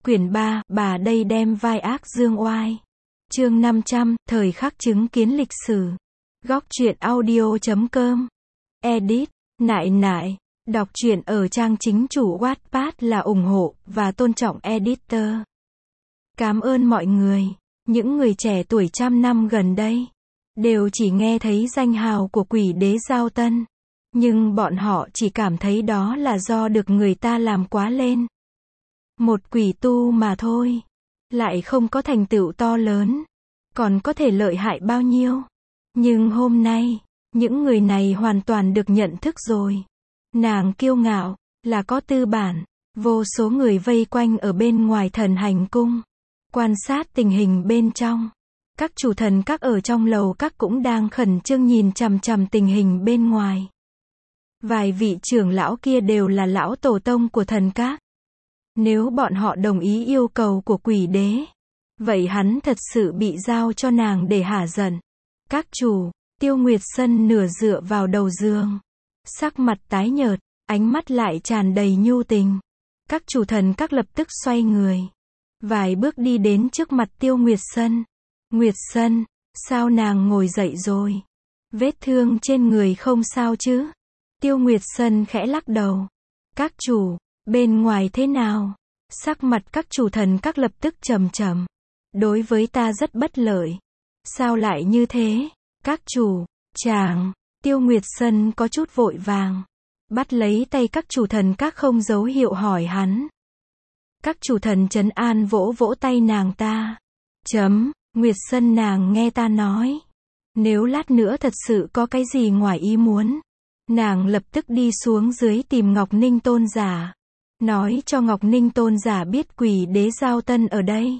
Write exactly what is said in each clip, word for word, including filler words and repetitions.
Quyển ba, bà đây đem vai ác dương oai. Chương năm trăm, thời khắc chứng kiến lịch sử. Góc truyện audio chấm com. Edit, nại nại. Đọc truyện ở trang chính chủ Wattpad là ủng hộ và tôn trọng editor. Cảm ơn mọi người. Những người trẻ tuổi trăm năm gần đây đều chỉ nghe thấy danh hào của quỷ đế Giao Tân. Nhưng bọn họ chỉ cảm thấy đó là do được người ta làm quá lên. Một quỷ tu mà thôi. Lại không có thành tựu to lớn. Còn có thể lợi hại bao nhiêu. Nhưng hôm nay, những người này hoàn toàn được nhận thức rồi. Nàng kiêu ngạo, là có tư bản. Vô số người vây quanh ở bên ngoài thần hành cung. Quan sát tình hình bên trong. Các chủ thần các ở trong lầu các cũng đang khẩn trương nhìn chằm chằm tình hình bên ngoài. Vài vị trưởng lão kia đều là lão tổ tông của thần các. Nếu bọn họ đồng ý yêu cầu của quỷ đế, vậy hắn thật sự bị giao cho nàng để hả giận. Các chủ, Tiêu Nguyệt Sân nửa dựa vào đầu giường. Sắc mặt tái nhợt, ánh mắt lại tràn đầy nhu tình. Các chủ thần các lập tức xoay người. Vài bước đi đến trước mặt Tiêu Nguyệt Sân. Nguyệt Sân, sao nàng ngồi dậy rồi? Vết thương trên người không sao chứ? Tiêu Nguyệt Sân khẽ lắc đầu. Các chủ, bên ngoài thế nào? Sắc mặt các chủ thần các lập tức trầm trầm. Đối với ta rất bất lợi. Sao lại như thế? Các chủ, chàng, Tiêu Nguyệt Sân có chút vội vàng. Bắt lấy tay các chủ thần các không dấu hiệu hỏi hắn. Các chủ thần trấn an vỗ vỗ tay nàng ta. Chấm, Nguyệt Sân nàng nghe ta nói. Nếu lát nữa thật sự có cái gì ngoài ý muốn. Nàng lập tức đi xuống dưới tìm Ngọc Ninh Tôn giả. Nói cho Ngọc Ninh Tôn giả biết quỷ đế Giao Tân ở đây.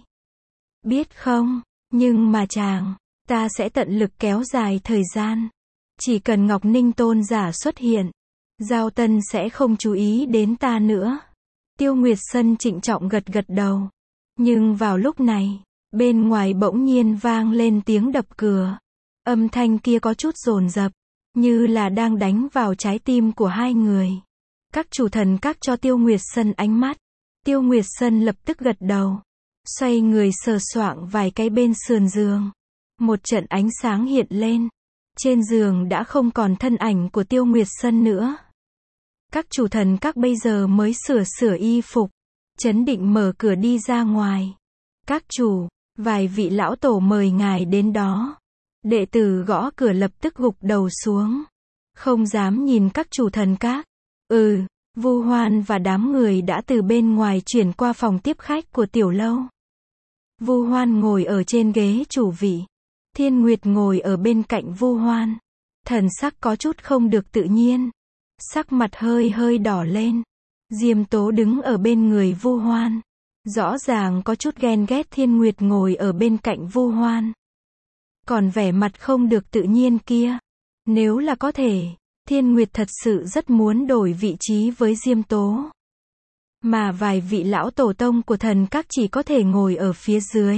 Biết không, nhưng mà chàng, ta sẽ tận lực kéo dài thời gian. Chỉ cần Ngọc Ninh Tôn giả xuất hiện, Giao Tân sẽ không chú ý đến ta nữa. Tiêu Nguyệt Sân trịnh trọng gật gật đầu. Nhưng vào lúc này, bên ngoài bỗng nhiên vang lên tiếng đập cửa. Âm thanh kia có chút dồn dập, như là đang đánh vào trái tim của hai người. Các chủ thần các cho Tiêu Nguyệt Sân ánh mắt. Tiêu Nguyệt Sân lập tức gật đầu. Xoay người sờ soạng vài cái bên sườn giường. Một trận ánh sáng hiện lên. Trên giường đã không còn thân ảnh của Tiêu Nguyệt Sân nữa. Các chủ thần các bây giờ mới sửa sửa y phục. Chấn định mở cửa đi ra ngoài. Các chủ, vài vị lão tổ mời ngài đến đó. Đệ tử gõ cửa lập tức gục đầu xuống. Không dám nhìn các chủ thần các. Ừ, Vu Hoan và đám người đã từ bên ngoài chuyển qua phòng tiếp khách của tiểu lâu. Vu Hoan ngồi ở trên ghế chủ vị. Thiên Nguyệt ngồi ở bên cạnh Vu Hoan. Thần sắc có chút không được tự nhiên. Sắc mặt hơi hơi đỏ lên. Diêm Tố đứng ở bên người Vu Hoan. Rõ ràng có chút ghen ghét Thiên Nguyệt ngồi ở bên cạnh Vu Hoan. Còn vẻ mặt không được tự nhiên kia. Nếu là có thể, Thiên Nguyệt thật sự rất muốn đổi vị trí với Diêm Tố. Mà vài vị lão tổ tông của thần các chỉ có thể ngồi ở phía dưới.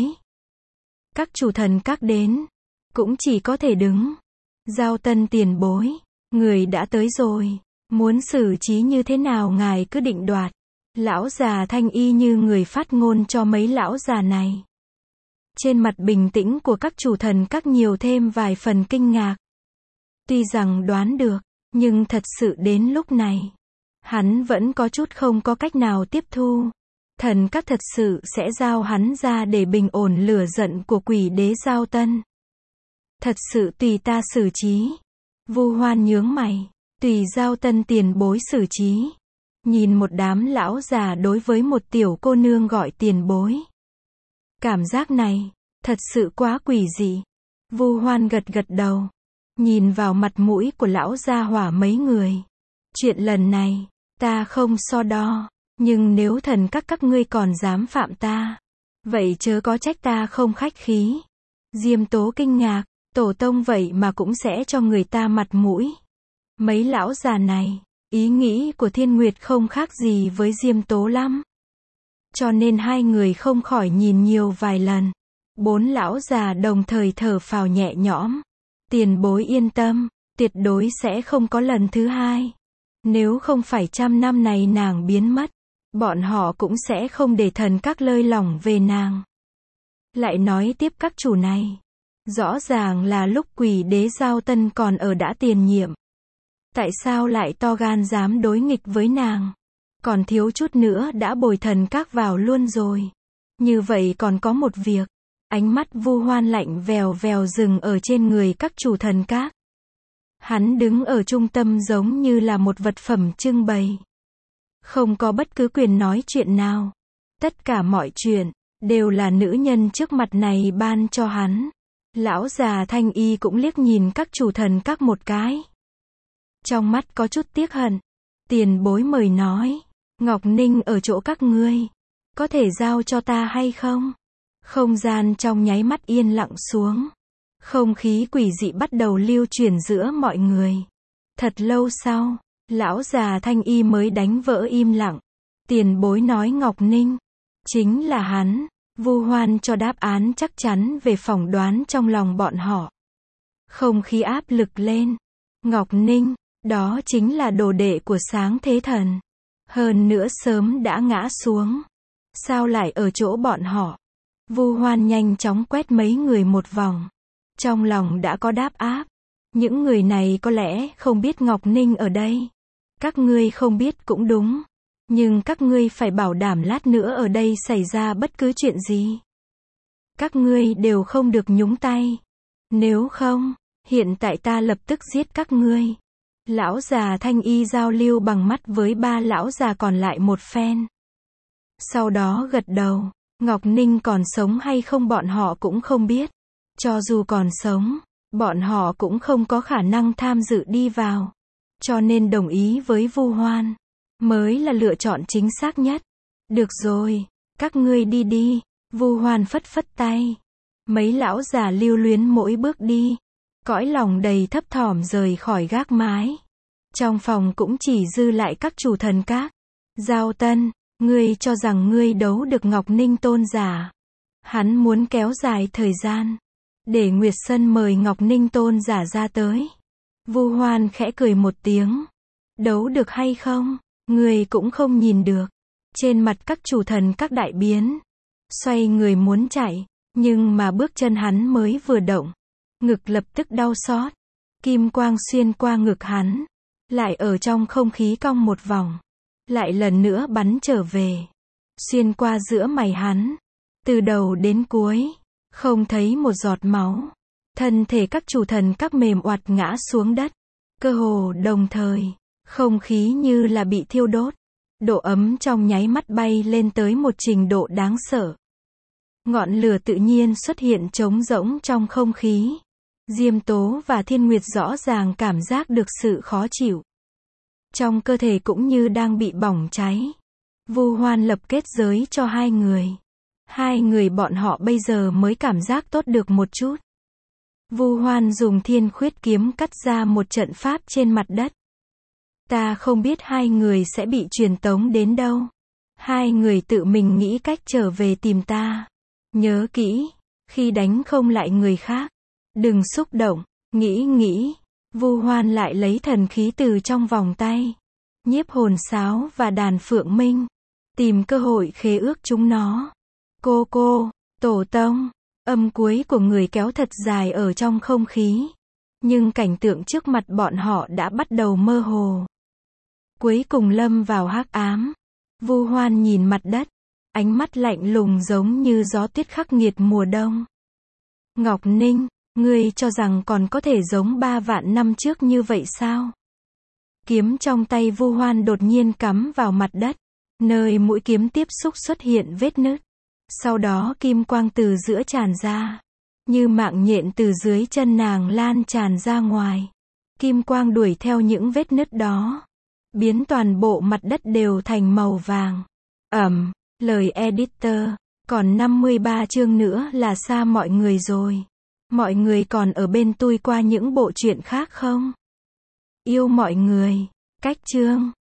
Các chủ thần các đến, cũng chỉ có thể đứng. Giao Tân tiền bối, người đã tới rồi. Muốn xử trí như thế nào ngài cứ định đoạt. Lão già thanh y như người phát ngôn cho mấy lão già này. Trên mặt bình tĩnh của các chủ thần các nhiều thêm vài phần kinh ngạc. Tuy rằng đoán được, nhưng thật sự đến lúc này, hắn vẫn có chút không có cách nào tiếp thu. Thần các thật sự sẽ giao hắn ra để bình ổn lửa giận của quỷ đế Giao Tân. Thật sự tùy ta xử trí. Vu Hoan nhướng mày, tùy Giao Tân tiền bối xử trí. Nhìn một đám lão già đối với một tiểu cô nương gọi tiền bối. Cảm giác này, thật sự quá quỷ dị. Vu Hoan gật gật đầu. Nhìn vào mặt mũi của lão gia hỏa mấy người. Chuyện lần này, ta không so đo. Nhưng nếu thần các các ngươi còn dám phạm ta, vậy chớ có trách ta không khách khí. Diêm Tố kinh ngạc, tổ tông vậy mà cũng sẽ cho người ta mặt mũi. Mấy lão già này, ý nghĩ của Thiên Nguyệt không khác gì với Diêm Tố lắm. Cho nên hai người không khỏi nhìn nhiều vài lần. Bốn lão già đồng thời thở phào nhẹ nhõm. Tiền bối yên tâm, tuyệt đối sẽ không có lần thứ hai. Nếu không phải trăm năm này nàng biến mất, bọn họ cũng sẽ không để thần các lơi lỏng về nàng. Lại nói tiếp các chủ này. Rõ ràng là lúc quỷ đế Giao Tân còn ở đã tiền nhiệm. Tại sao lại to gan dám đối nghịch với nàng? Còn thiếu chút nữa đã bồi thần các vào luôn rồi. Như vậy còn có một việc. Ánh mắt Vu Hoan lạnh vèo vèo dừng ở trên người các chủ thần các. Hắn đứng ở trung tâm giống như là một vật phẩm trưng bày. Không có bất cứ quyền nói chuyện nào. Tất cả mọi chuyện, đều là nữ nhân trước mặt này ban cho hắn. Lão già Thanh Y cũng liếc nhìn các chủ thần các một cái. Trong mắt có chút tiếc hận. Tiền bối mời nói. Ngọc Ninh ở chỗ các ngươi. Có thể giao cho ta hay không? Không gian trong nháy mắt yên lặng xuống. Không khí quỷ dị bắt đầu lưu truyền giữa mọi người. Thật lâu sau, lão già Thanh Y mới đánh vỡ im lặng. Tiền bối nói Ngọc Ninh. Chính là hắn. Vu Hoan cho đáp án chắc chắn về phỏng đoán trong lòng bọn họ. Không khí áp lực lên. Ngọc Ninh, đó chính là đồ đệ của Sáng Thế Thần. Hơn nữa sớm đã ngã xuống. Sao lại ở chỗ bọn họ? Vu Hoan nhanh chóng quét mấy người một vòng. Trong lòng đã có đáp áp. Những người này có lẽ không biết Ngọc Ninh ở đây. Các ngươi không biết cũng đúng. Nhưng các ngươi phải bảo đảm lát nữa ở đây xảy ra bất cứ chuyện gì. Các ngươi đều không được nhúng tay. Nếu không, hiện tại ta lập tức giết các ngươi. Lão già Thanh Y giao lưu bằng mắt với ba lão già còn lại một phen. Sau đó gật đầu. Ngọc Ninh còn sống hay không bọn họ cũng không biết. Cho dù còn sống, bọn họ cũng không có khả năng tham dự đi vào. Cho nên đồng ý với Vu Hoan. Mới là lựa chọn chính xác nhất. Được rồi, các ngươi đi đi. Vu Hoan phất phất tay. Mấy lão già lưu luyến mỗi bước đi. Cõi lòng đầy thấp thỏm rời khỏi gác mái. Trong phòng cũng chỉ dư lại các chủ thần các. Giao Tân, ngươi cho rằng ngươi đấu được Ngọc Ninh tôn giả. Hắn muốn kéo dài thời gian. Để Nguyệt Sân mời Ngọc Ninh tôn giả ra tới. Vu Hoan khẽ cười một tiếng. Đấu được hay không? Người cũng không nhìn được. Trên mặt các chủ thần các đại biến. Xoay người muốn chạy. Nhưng mà bước chân hắn mới vừa động. Ngực lập tức đau xót. Kim quang xuyên qua ngực hắn. Lại ở trong không khí cong một vòng. Lại lần nữa bắn trở về. Xuyên qua giữa mày hắn. Từ đầu đến cuối. Không thấy một giọt máu. Thân thể các chủ thần các mềm oặt ngã xuống đất. Cơ hồ đồng thời. Không khí như là bị thiêu đốt. Độ ấm trong nháy mắt bay lên tới một trình độ đáng sợ. Ngọn lửa tự nhiên xuất hiện trống rỗng trong không khí. Diêm Tố và Thiên Nguyệt rõ ràng cảm giác được sự khó chịu. Trong cơ thể cũng như đang bị bỏng cháy. Vu Hoan lập kết giới cho hai người. Hai người bọn họ bây giờ mới cảm giác tốt được một chút. Vu Hoan dùng Thiên Khuyết kiếm cắt ra một trận pháp trên mặt đất. Ta không biết hai người sẽ bị truyền tống đến đâu. Hai người tự mình nghĩ cách trở về tìm ta. Nhớ kỹ, khi đánh không lại người khác, đừng xúc động, nghĩ nghĩ. Vu Hoan lại lấy thần khí từ trong vòng tay. Nhiếp hồn sáo và đàn phượng minh. Tìm cơ hội khế ước chúng nó. Cô cô, tổ tông, âm cuối của người kéo thật dài ở trong không khí. Nhưng cảnh tượng trước mặt bọn họ đã bắt đầu mơ hồ. Cuối cùng lâm vào hắc ám. Vu Hoan nhìn mặt đất. Ánh mắt lạnh lùng giống như gió tuyết khắc nghiệt mùa đông. Ngọc Ninh, ngươi cho rằng còn có thể giống ba vạn năm trước như vậy sao? Kiếm trong tay Vu Hoan đột nhiên cắm vào mặt đất. Nơi mũi kiếm tiếp xúc xuất hiện vết nứt. Sau đó kim quang từ giữa tràn ra. Như mạng nhện từ dưới chân nàng lan tràn ra ngoài. Kim quang đuổi theo những vết nứt đó. Biến toàn bộ mặt đất đều thành màu vàng. Ẩm, lời editor. Còn năm mươi ba chương nữa là xa mọi người rồi. Mọi người còn ở bên tôi qua những bộ truyện khác không? Yêu mọi người. Cách chương.